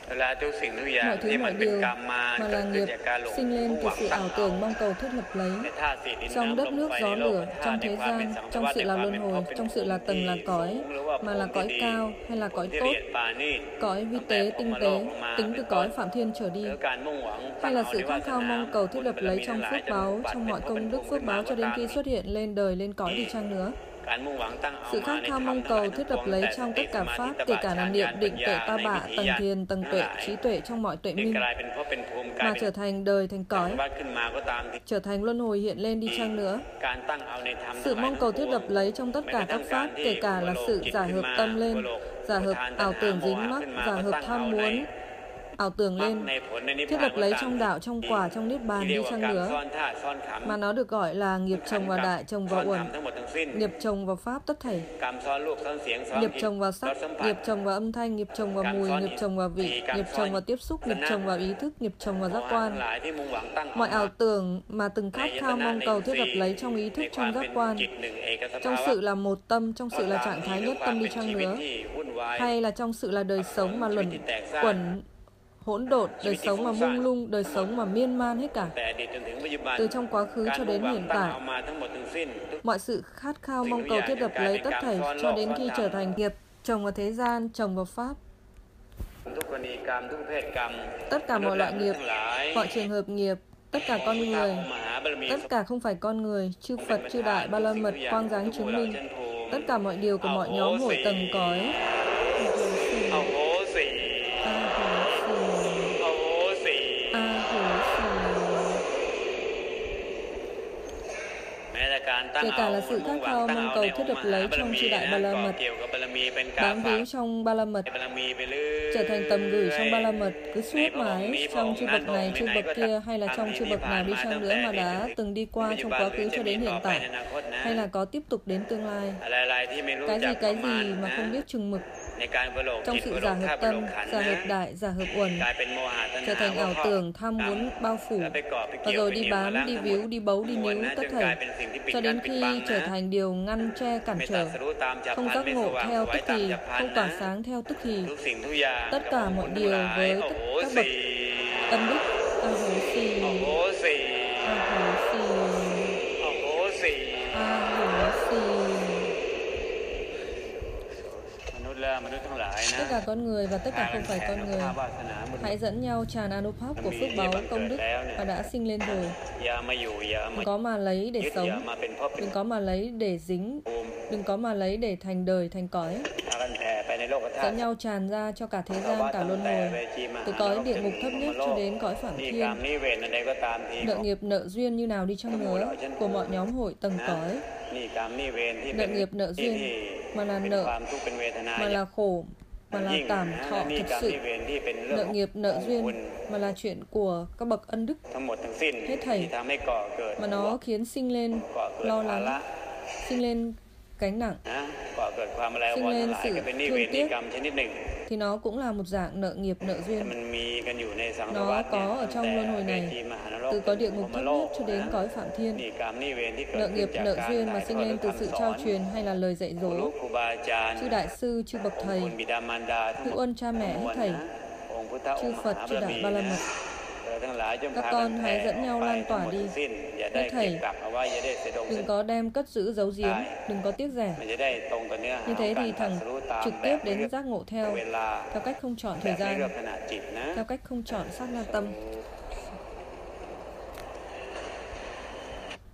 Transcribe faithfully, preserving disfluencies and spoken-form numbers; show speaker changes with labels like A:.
A: Mọi thứ mọi điều mà là nghiệp sinh lên từ sự ảo tưởng mong cầu thiết lập lấy. Trong đất nước gió lửa, trong thế gian, trong sự là luân hồi, trong sự là tầng là cõi, mà là cõi cao hay là cõi tốt, cõi vi tế, tinh tế, tính từ cõi phạm thiên trở đi, hay là sự khát khao mong cầu thiết lập lấy trong phước báo, trong mọi công đức phước báo cho đến khi xuất hiện lên đời lên cõi đi chăng nữa. Sự khát khao mong cầu thiết lập lấy trong tất cả pháp, kể cả là niệm, định, tuệ, ta bạ, tầng thiền, tầng tuệ, trí tuệ trong mọi tuệ minh, mà trở thành đời, thành cõi, trở thành luân hồi hiện lên đi chăng nữa. Sự mong cầu thiết lập lấy trong tất cả các pháp, kể cả là sự giả hợp tâm lên, giả hợp ảo tưởng dính mắc, giả hợp tham muốn, ảo tưởng lên, thiết lập lấy trong đạo, trong quả, trong niết bàn đi chăng nữa, mà nó được gọi là nghiệp chồng vào đại, chồng vào uẩn, nghiệp chồng vào pháp tất thảy, nghiệp chồng vào sắc, nghiệp chồng vào âm thanh, nghiệp chồng vào mùi, nghiệp chồng vào vị, nghiệp chồng vào tiếp xúc, nghiệp chồng vào ý thức, nghiệp chồng vào giác quan. Mọi ảo tưởng mà từng khát khao mong cầu thiết lập lấy trong ý thức, trong giác quan, trong sự là một tâm, trong sự là trạng thái nhất tâm đi chăng nữa, hay là trong sự là đời sống mà luẩn quẩn hỗn độn, đời sống mà mông lung, đời sống mà miên man hết cả, từ trong quá khứ cho đến hiện tại, mọi sự khát khao mong cầu thiết lập lấy tất thảy cho đến khi trở thành nghiệp chồng vào thế gian, chồng vào pháp. Tất cả mọi loại nghiệp, mọi trường hợp nghiệp, tất cả con người, tất cả không phải con người, chư Phật, chư Đại, Ba La Mật, quang dáng chứng minh, tất cả mọi điều của mọi nhóm hội tầng cõi. Kể cả là sự khát khao mong cầu thiết lập lấy trong chư Đại Ba La Mật, bám víu trong Ba La Mật, trở thành tầm gửi trong Ba La Mật, cứ suốt mãi trong chư bậc này, chư bậc kia, hay là trong chư bậc nào đi chăng nữa mà đã từng đi qua trong quá khứ cho đến hiện tại, hay là có tiếp tục đến tương lai. Cái gì cái gì mà không biết chừng mực, trong sự giả hợp tâm, giả hợp đại, giả hợp uẩn, trở thành ảo tưởng, tham muốn bao phủ, và rồi đi bám, đi víu, đi bấu, đi níu tất thảy, cho đến khi trở thành điều ngăn che cản trở, không giác ngộ theo tức thì, không tỏa sáng theo tức thì. Tất cả mọi điều với tất các bậc ân đức, a hố xì, a hố xì, a hố xì. Tất cả con người và tất cả không phải con người, hãy dẫn nhau tràn Anupap của phước báu công đức và đã sinh lên rồi. Đừng có mà lấy để sống, đừng có mà lấy để dính, đừng có mà lấy để thành đời, thành cõi. Dẫn nhau tràn ra cho cả thế gian, cả luân hồi, từ cõi địa ngục thấp nhất cho đến cõi phạm thiên. Nợ nghiệp nợ duyên như nào đi chăng nữa của mọi nhóm hội tầng cõi, nợ nghiệp nợ duyên mà là nợ, mà là khổ, mà là cảm thọ thực sự, nợ nghiệp nợ duyên mà là chuyện của các bậc ân đức hết thảy, mà nó khiến sinh lên lo lắng, sinh lên gánh nặng, sinh lên sự thương tiếc, thì nó cũng là một dạng nợ nghiệp nợ duyên. Nó có ở trong luân hồi này, từ cõi địa ngục thấp nhất cho đến cõi phạm thiên. Nợ nghiệp nợ duyên mà sinh lên từ sự trao truyền hay là lời dạy dỗ, chư đại sư, chư bậc thầy, hữu ân cha mẹ hết thảy, chư Phật, chư Đại Ba La Mật. Các con hãy dẫn nhau lan tỏa đi hết thảy, đừng có đem cất giữ giấu giếm, đừng có tiếc rẻ. Như thế thì thẳng trực tiếp đến giác ngộ theo, theo cách không chọn thời gian, theo cách không chọn sát na tâm.